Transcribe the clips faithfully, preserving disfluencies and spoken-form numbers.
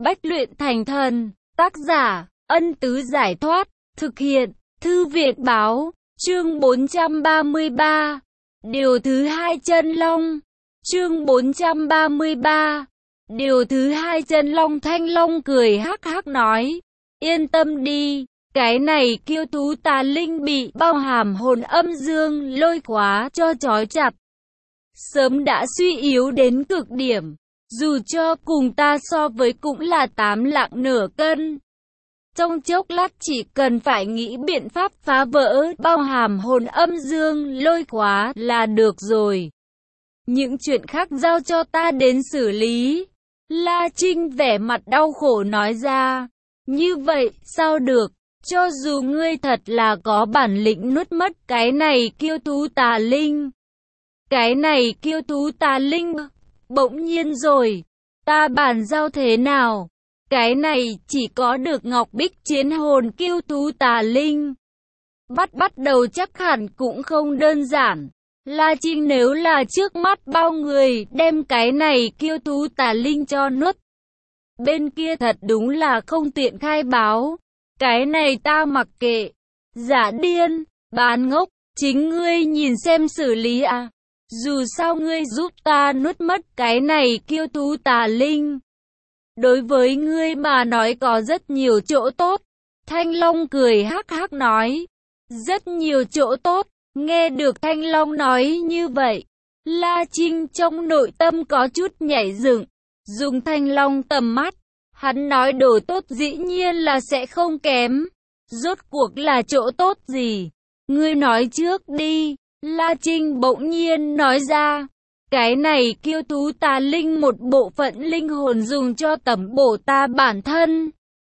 Bách luyện thành thần. Tác giả, Ân Tứ Giải Thoát. Thực hiện, Thư Việt Báo. Chương bốn trăm ba mươi ba. Điều thứ hai chân long. Chương bốn trăm ba mươi ba. Điều thứ hai chân long. Thanh Long cười hắc hắc nói. Yên tâm đi, cái này kiêu thú tà linh bị bao hàm hồn âm dương lôi khóa cho trói chặt. Sớm đã suy yếu đến cực điểm, dù cho cùng ta so với cũng là tám lạng nửa cân. Trong chốc lát chỉ cần phải nghĩ biện pháp phá vỡ bao hàm hồn âm dương lôi khóa là được rồi. Những chuyện khác giao cho ta đến xử lý. La Trinh vẻ mặt đau khổ nói ra. Như vậy sao được, cho dù ngươi thật là có bản lĩnh nuốt mất cái này kiêu thú tà linh. Cái này kiêu thú tà linh, bỗng nhiên rồi, ta bàn giao thế nào? Cái này chỉ có được Ngọc Bích chiến hồn kiêu thú tà linh. Bắt bắt đầu chắc hẳn cũng không đơn giản. La Trinh nếu là trước mắt bao người đem cái này kiêu thú tà linh cho nuốt. Bên kia thật đúng là không tiện khai báo. Cái này ta mặc kệ. Giả điên, bán ngốc, chính ngươi nhìn xem xử lý à. Dù sao ngươi giúp ta nuốt mất cái này kiêu thú tà linh. Đối với ngươi mà nói có rất nhiều chỗ tốt. Thanh Long cười hắc hắc nói. Rất nhiều chỗ tốt. Nghe được Thanh Long nói như vậy, La Trinh trong nội tâm có chút nhảy dựng. Dùng Thanh Long tầm mắt, hắn nói đồ tốt dĩ nhiên là sẽ không kém. Rốt cuộc là chỗ tốt gì? Ngươi nói trước đi. La Trinh bỗng nhiên nói ra. Cái này kiêu thú tà linh một bộ phận linh hồn dùng cho tẩm bổ ta bản thân,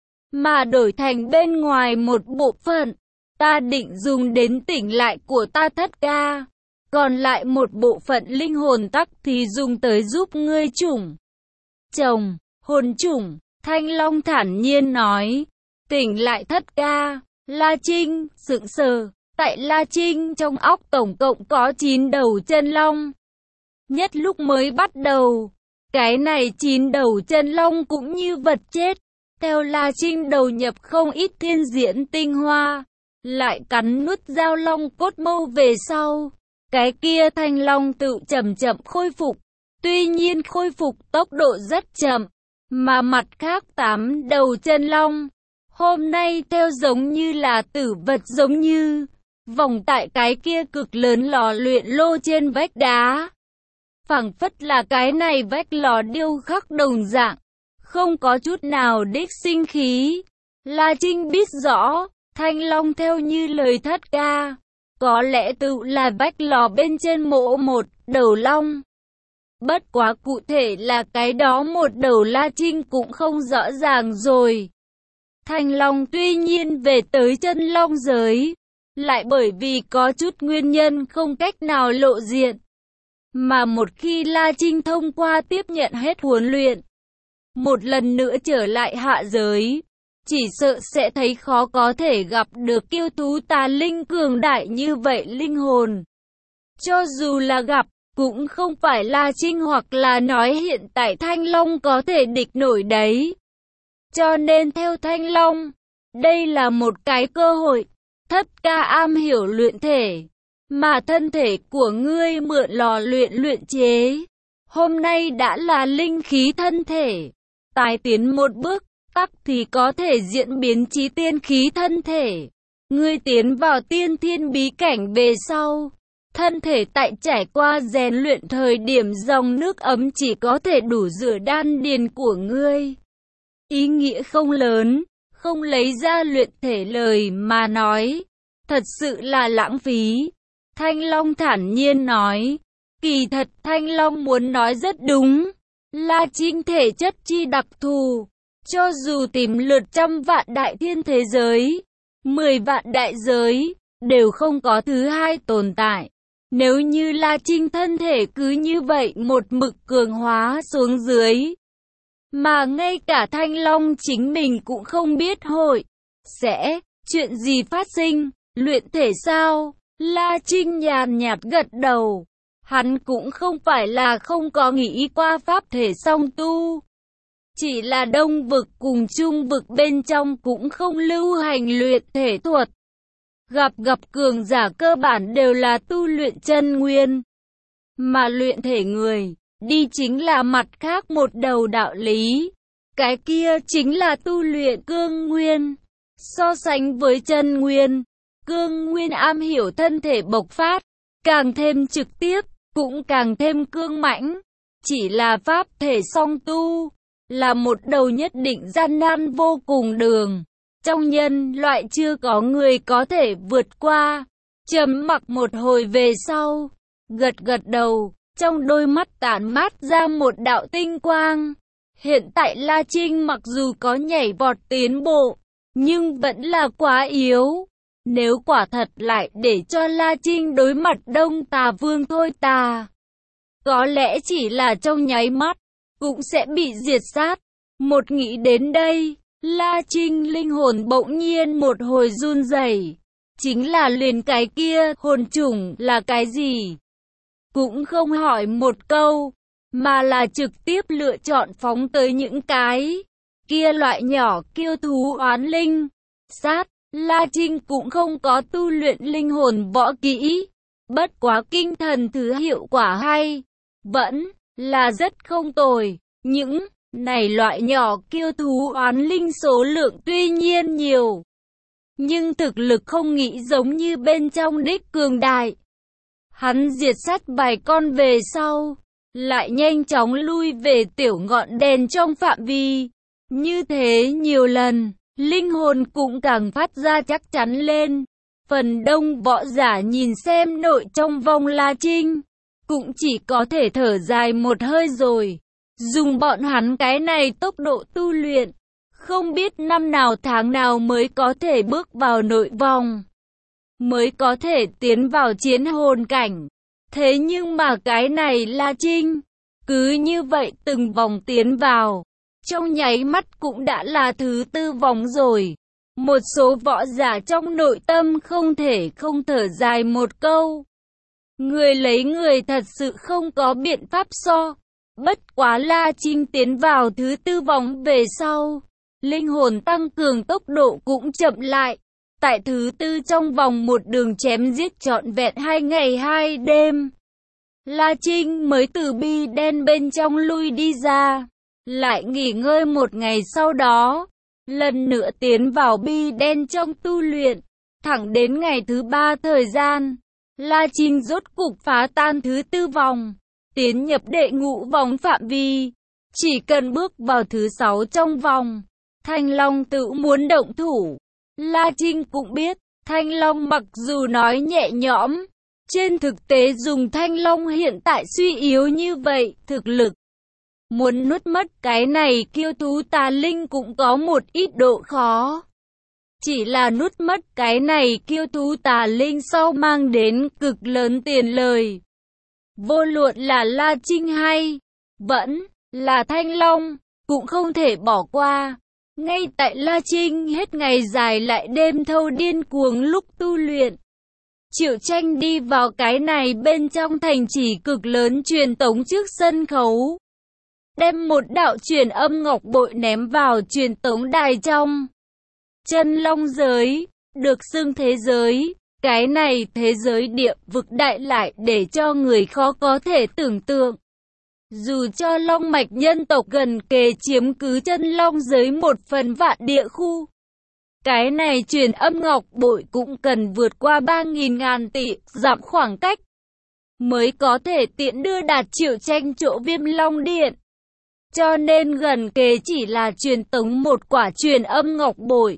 mà đổi thành bên ngoài một bộ phận, ta định dùng đến tỉnh lại của ta thất ca. Còn lại một bộ phận linh hồn tắc thì dùng tới giúp ngươi chủng chồng, hồn chủng. Thanh Long thản nhiên nói. Tỉnh lại thất ca. La Trinh sững sờ. Tại La Trinh trong óc tổng cộng có chín đầu chân long. Nhất lúc mới bắt đầu, cái này chín đầu chân long cũng như vật chết. Theo La Trinh đầu nhập không ít thiên diễn tinh hoa, lại cắn nuốt giao long cốt mâu về sau, cái kia thanh long tự chậm chậm khôi phục. Tuy nhiên khôi phục tốc độ rất chậm, mà mặt khác tám đầu chân long, hôm nay theo giống như là tử vật giống như, vòng tại cái kia cực lớn lò luyện lô trên vách đá. Phảng phất là cái này vách lò điêu khắc đồng dạng, không có chút nào đích sinh khí. La Trinh biết rõ, Thanh Long theo như lời thất ca, có lẽ tự là vách lò bên trên mộ một đầu long. Bất quá cụ thể là cái đó một đầu La Trinh cũng không rõ ràng rồi. Thanh Long tuy nhiên về tới chân long giới, lại bởi vì có chút nguyên nhân không cách nào lộ diện. Mà một khi La Trinh thông qua tiếp nhận hết huấn luyện, một lần nữa trở lại hạ giới, chỉ sợ sẽ thấy khó có thể gặp được kiêu thú tà linh cường đại như vậy linh hồn. Cho dù là gặp, cũng không phải La Trinh hoặc là nói hiện tại Thanh Long có thể địch nổi đấy. Cho nên theo Thanh Long, đây là một cái cơ hội. Thất ca am hiểu luyện thể, mà thân thể của ngươi mượn lò luyện luyện chế, hôm nay đã là linh khí thân thể. Tài tiến một bước, tắc thì có thể diễn biến chí tiên khí thân thể. Ngươi tiến vào tiên thiên bí cảnh về sau, thân thể tại trải qua rèn luyện thời điểm dòng nước ấm chỉ có thể đủ rửa đan điền của ngươi. Ý nghĩa không lớn, không lấy ra luyện thể lời mà nói, thật sự là lãng phí. Thanh Long thản nhiên nói. Kỳ thật Thanh Long muốn nói rất đúng. La Trinh thể chất chi đặc thù, cho dù tìm lượt trăm vạn đại thiên thế giới, mười vạn đại giới, đều không có thứ hai tồn tại. Nếu như La Trinh thân thể cứ như vậy một mực cường hóa xuống dưới, mà ngay cả Thanh Long chính mình cũng không biết hội sẽ chuyện gì phát sinh. Luyện thể sao? La Trinh nhàn nhạt gật đầu. Hắn cũng không phải là không có nghĩ qua pháp thể song tu. Chỉ là Đông vực cùng Trung vực bên trong cũng không lưu hành luyện thể thuật. Gặp gặp cường giả cơ bản đều là tu luyện chân nguyên. Mà luyện thể người, đi chính là mặt khác một đầu đạo lý. Cái kia chính là tu luyện cương nguyên. So sánh với chân nguyên, cương nguyên am hiểu thân thể bộc phát, càng thêm trực tiếp, cũng càng thêm cương mãnh. Chỉ là pháp thể song tu, là một đầu nhất định gian nan vô cùng đường. Trong nhân loại chưa có người có thể vượt qua. Trầm mặc một hồi về sau, gật gật đầu, trong đôi mắt tản mát ra một đạo tinh quang. Hiện tại La Trinh mặc dù có nhảy vọt tiến bộ, nhưng vẫn là quá yếu. Nếu quả thật lại để cho La Trinh đối mặt Đông Tà Vương Thôi Tà, có lẽ chỉ là trong nháy mắt, cũng sẽ bị diệt sát. Một nghĩ đến đây, La Trinh linh hồn bỗng nhiên một hồi run rẩy. Chính là liền cái kia, hồn chủng là cái gì? Cũng không hỏi một câu, mà là trực tiếp lựa chọn phóng tới những cái kia loại nhỏ kiêu thú oán linh. Sát, La Trinh cũng không có tu luyện linh hồn võ kỹ. Bất quá kinh thần thứ hiệu quả hay, vẫn là rất không tồi. Những này loại nhỏ kiêu thú oán linh số lượng tuy nhiên nhiều, nhưng thực lực không nghĩ giống như bên trong đích cường đại. Hắn diệt sát vài con về sau, lại nhanh chóng lui về tiểu ngọn đèn trong phạm vi. Như thế nhiều lần, linh hồn cũng càng phát ra chắc chắn lên. Phần đông võ giả nhìn xem nội trong vòng La Trinh, cũng chỉ có thể thở dài một hơi rồi. Dùng bọn hắn cái này tốc độ tu luyện, không biết năm nào tháng nào mới có thể bước vào nội vòng, mới có thể tiến vào chiến hồn cảnh. Thế nhưng mà cái này La Trinh, cứ như vậy từng vòng tiến vào, trong nháy mắt cũng đã là thứ tư vòng rồi. Một số võ giả trong nội tâm không thể không thở dài một câu. Người lấy người thật sự không có biện pháp so. Bất quá La Trinh tiến vào thứ tư vòng về sau, linh hồn tăng cường tốc độ cũng chậm lại. Tại thứ tư trong vòng một đường chém giết trọn vẹn hai ngày hai đêm, La Trinh mới từ bi đen bên trong lui đi ra. Lại nghỉ ngơi một ngày sau đó, lần nữa tiến vào bi đen trong tu luyện. Thẳng đến ngày thứ ba thời gian, La Trinh rốt cục phá tan thứ tư vòng, tiến nhập đệ ngũ vòng phạm vi. Chỉ cần bước vào thứ sáu trong vòng, Thanh Long tự muốn động thủ. La Trinh cũng biết, Thanh Long mặc dù nói nhẹ nhõm, trên thực tế dùng Thanh Long hiện tại suy yếu như vậy, thực lực muốn nuốt mất cái này kiêu thú tà linh cũng có một ít độ khó. Chỉ là nuốt mất cái này kiêu thú tà linh sau mang đến cực lớn tiền lời. Vô luận là La Trinh hay vẫn là Thanh Long, cũng không thể bỏ qua. Ngay tại La Trinh hết ngày dài lại đêm thâu điên cuồng lúc tu luyện, Triệu Tranh đi vào cái này bên trong thành trì cực lớn truyền tống trước sân khấu, đem một đạo truyền âm ngọc bội ném vào truyền tống đài trong chân long giới, được xưng thế giới. Cái này thế giới địa vực đại lại để cho người khó có thể tưởng tượng. Dù cho long mạch nhân tộc gần kề chiếm cứ chân long giới một phần vạn địa khu, cái này truyền âm ngọc bội cũng cần vượt qua ba nghìn ngàn tỷ dặm khoảng cách, mới có thể tiện đưa đạt Triệu Tranh chỗ Viêm Long Điện. Cho nên gần kề chỉ là truyền tống một quả truyền âm ngọc bội,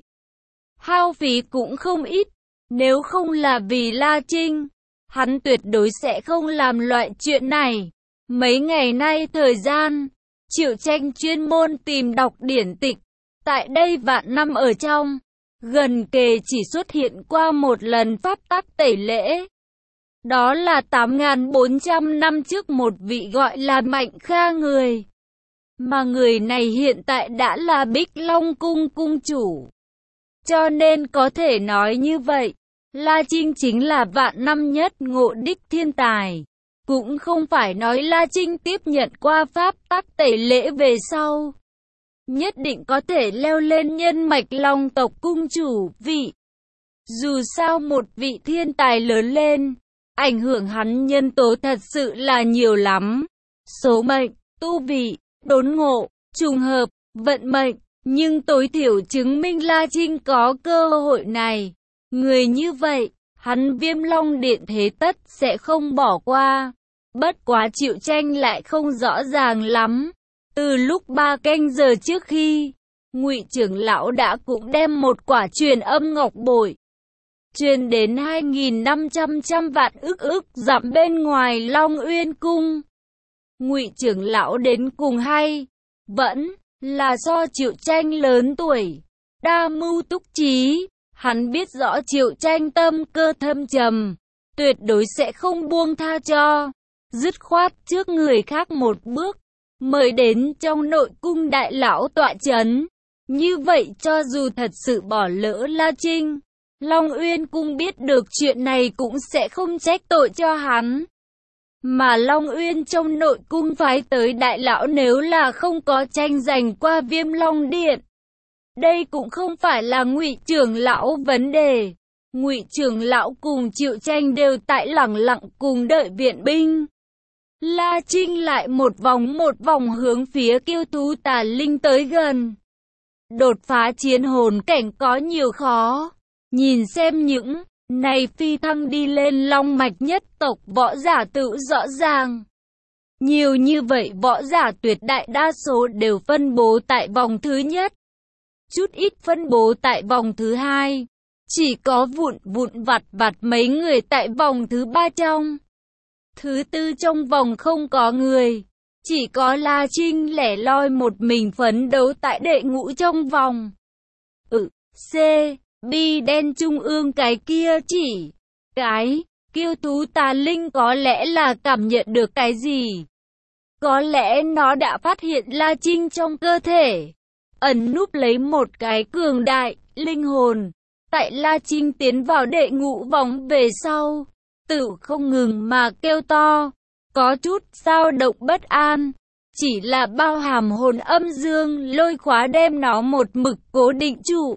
hao phí cũng không ít. Nếu không là vì La Trinh, hắn tuyệt đối sẽ không làm loại chuyện này. Mấy ngày nay thời gian, Triệu Tranh chuyên môn tìm đọc điển tịch. Tại đây vạn năm ở trong, gần kề chỉ xuất hiện qua một lần pháp tắc tẩy lễ. Đó là tám nghìn bốn trăm năm trước một vị gọi là Mạnh Kha người. Mà người này hiện tại đã là Bích Long Cung cung chủ. Cho nên có thể nói như vậy, La Trinh chính là vạn năm nhất ngộ đích thiên tài. Cũng không phải nói La Trinh tiếp nhận qua pháp tắc tẩy lễ về sau, nhất định có thể leo lên nhân mạch Long tộc cung chủ vị. Dù sao một vị thiên tài lớn lên, ảnh hưởng hắn nhân tố thật sự là nhiều lắm. Số mệnh, tu vị, đốn ngộ, trùng hợp, vận mệnh, nhưng tối thiểu chứng minh La Trinh có cơ hội này. Người như vậy, hắn Viêm Long Điện thế tất sẽ không bỏ qua. Bất quá Triệu Tranh lại không rõ ràng lắm. Từ lúc ba canh giờ trước khi, Ngụy trưởng lão đã cũng đem một quả truyền âm ngọc bội truyền đến hai nghìn năm trăm trăm vạn ức ức dặm bên ngoài Long Uyên cung. Ngụy trưởng lão đến cùng hay, vẫn là do Triệu Tranh lớn tuổi, đa mưu túc trí. Hắn biết rõ Triệu Tranh tâm cơ thâm trầm, tuyệt đối sẽ không buông tha cho. Dứt khoát trước người khác một bước, mời đến trong nội cung đại lão tọa chấn. Như vậy cho dù thật sự bỏ lỡ La Trinh, Long Uyên cung biết được chuyện này cũng sẽ không trách tội cho hắn. Mà Long Uyên trong nội cung phái tới đại lão nếu là không có tranh giành qua Viêm Long Điện, đây cũng không phải là Ngụy trưởng lão vấn đề. Ngụy trưởng lão cùng Triệu Tranh đều tại lẳng lặng cùng đợi viện binh. La Trinh lại một vòng một vòng hướng phía Kiêu Thú Tà Linh tới gần. Đột phá chiến hồn cảnh có nhiều khó. Nhìn xem những này phi thăng đi lên long mạch nhất tộc võ giả tự rõ ràng. Nhiều như vậy võ giả tuyệt đại đa số đều phân bố tại vòng thứ nhất. Chút ít phân bố tại vòng thứ hai. Chỉ có vụn vụn vặt vặt mấy người tại vòng thứ ba trong. Thứ tư trong vòng không có người. Chỉ có La Trinh lẻ loi một mình phấn đấu tại đệ ngũ trong vòng. Ừ, C, bi đen trung ương cái kia chỉ. Cái, Kiêu Thú Tà Linh có lẽ là cảm nhận được cái gì. Có lẽ nó đã phát hiện La Trinh trong cơ thể. Ẩn núp lấy một cái cường đại, linh hồn. Tại La Trinh tiến vào đệ ngũ vòng về sau, tự không ngừng mà kêu to, có chút dao động bất an, chỉ là bao hàm hồn âm dương lôi khóa đem nó một mực cố định trụ.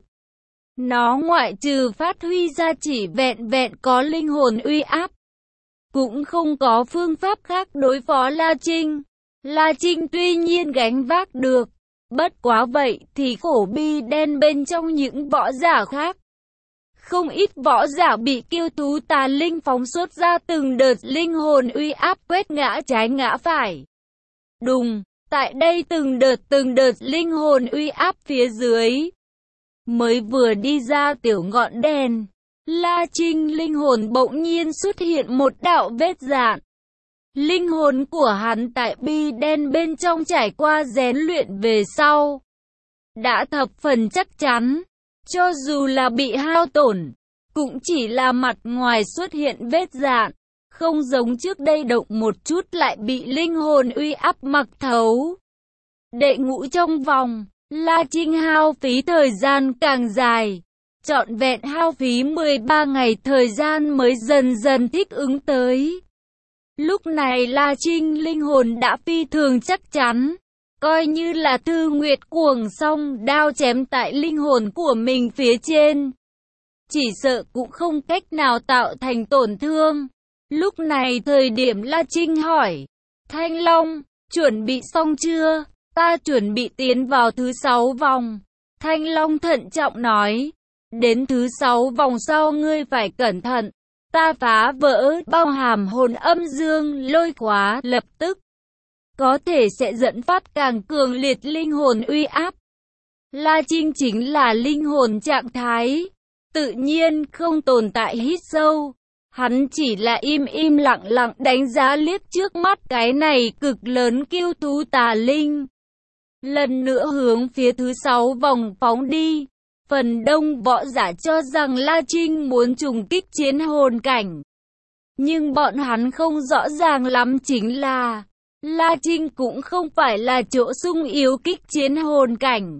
Nó ngoại trừ phát huy ra chỉ vẹn vẹn có linh hồn uy áp, cũng không có phương pháp khác đối phó La Trinh. La Trinh tuy nhiên gánh vác được, bất quá vậy thì khổ bi đen bên trong những võ giả khác. Không ít võ giả bị Kiêu Thú Tà Linh phóng xuất ra từng đợt linh hồn uy áp quét ngã trái ngã phải. Đùng, tại đây từng đợt từng đợt linh hồn uy áp phía dưới. Mới vừa đi ra tiểu ngọn đèn, La Trinh linh hồn bỗng nhiên xuất hiện một đạo vết dạn. Linh hồn của hắn tại bi đen bên trong trải qua rèn luyện về sau, đã thập phần chắc chắn. Cho dù là bị hao tổn, cũng chỉ là mặt ngoài xuất hiện vết dạn, không giống trước đây động một chút lại bị linh hồn uy áp mặc thấu. Đệ ngũ trong vòng, La Trinh hao phí thời gian càng dài, trọn vẹn hao phí mười ba ngày thời gian mới dần dần thích ứng tới. Lúc này La Trinh linh hồn đã phi thường chắc chắn. Coi như là Thư Nguyệt cuồng song đao chém tại linh hồn của mình phía trên, chỉ sợ cũng không cách nào tạo thành tổn thương. Lúc này thời điểm La Trinh hỏi, Thanh Long, chuẩn bị xong chưa? Ta chuẩn bị tiến vào thứ sáu vòng. Thanh Long thận trọng nói, đến thứ sáu vòng sau ngươi phải cẩn thận. Ta phá vỡ bao hàm hồn âm dương lôi khóa lập tức. Có thể sẽ dẫn phát càng cường liệt linh hồn uy áp. La Trinh chính là linh hồn trạng thái, tự nhiên không tồn tại hít sâu. Hắn chỉ là im im lặng lặng đánh giá liếc trước mắt cái này cực lớn Kiêu Thú Tà Linh. Lần nữa hướng phía thứ sáu vòng phóng đi. Phần đông võ giả cho rằng La Trinh muốn trùng kích chiến hồn cảnh. Nhưng bọn hắn không rõ ràng lắm chính là La Trinh cũng không phải là chỗ sung yếu kích chiến hồn cảnh,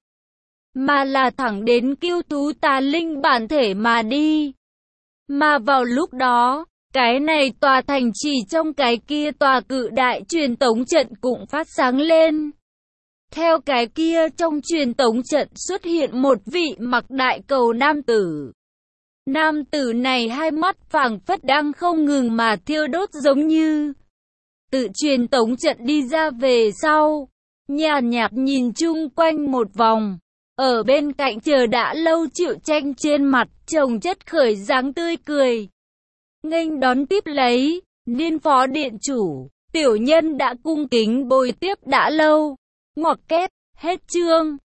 mà là thẳng đến Kiêu Thú Tà Linh bản thể mà đi. Mà vào lúc đó, cái này tòa thành trì trong cái kia tòa cự đại truyền tống trận cũng phát sáng lên. Theo cái kia trong truyền tống trận xuất hiện một vị mặc đại cầu nam tử. Nam tử này hai mắt phảng phất đang không ngừng mà thiêu đốt giống như tự truyền tống trận đi ra về sau. Nhàn nhạt nhìn chung quanh một vòng. Ở bên cạnh chờ đã lâu Triệu Tranh trên mặt chồng chất khởi dáng tươi cười. Nghênh đón tiếp lấy, Niên phó điện chủ, tiểu nhân đã cung kính bồi tiếp đã lâu. Ngoặc kép, hết chương.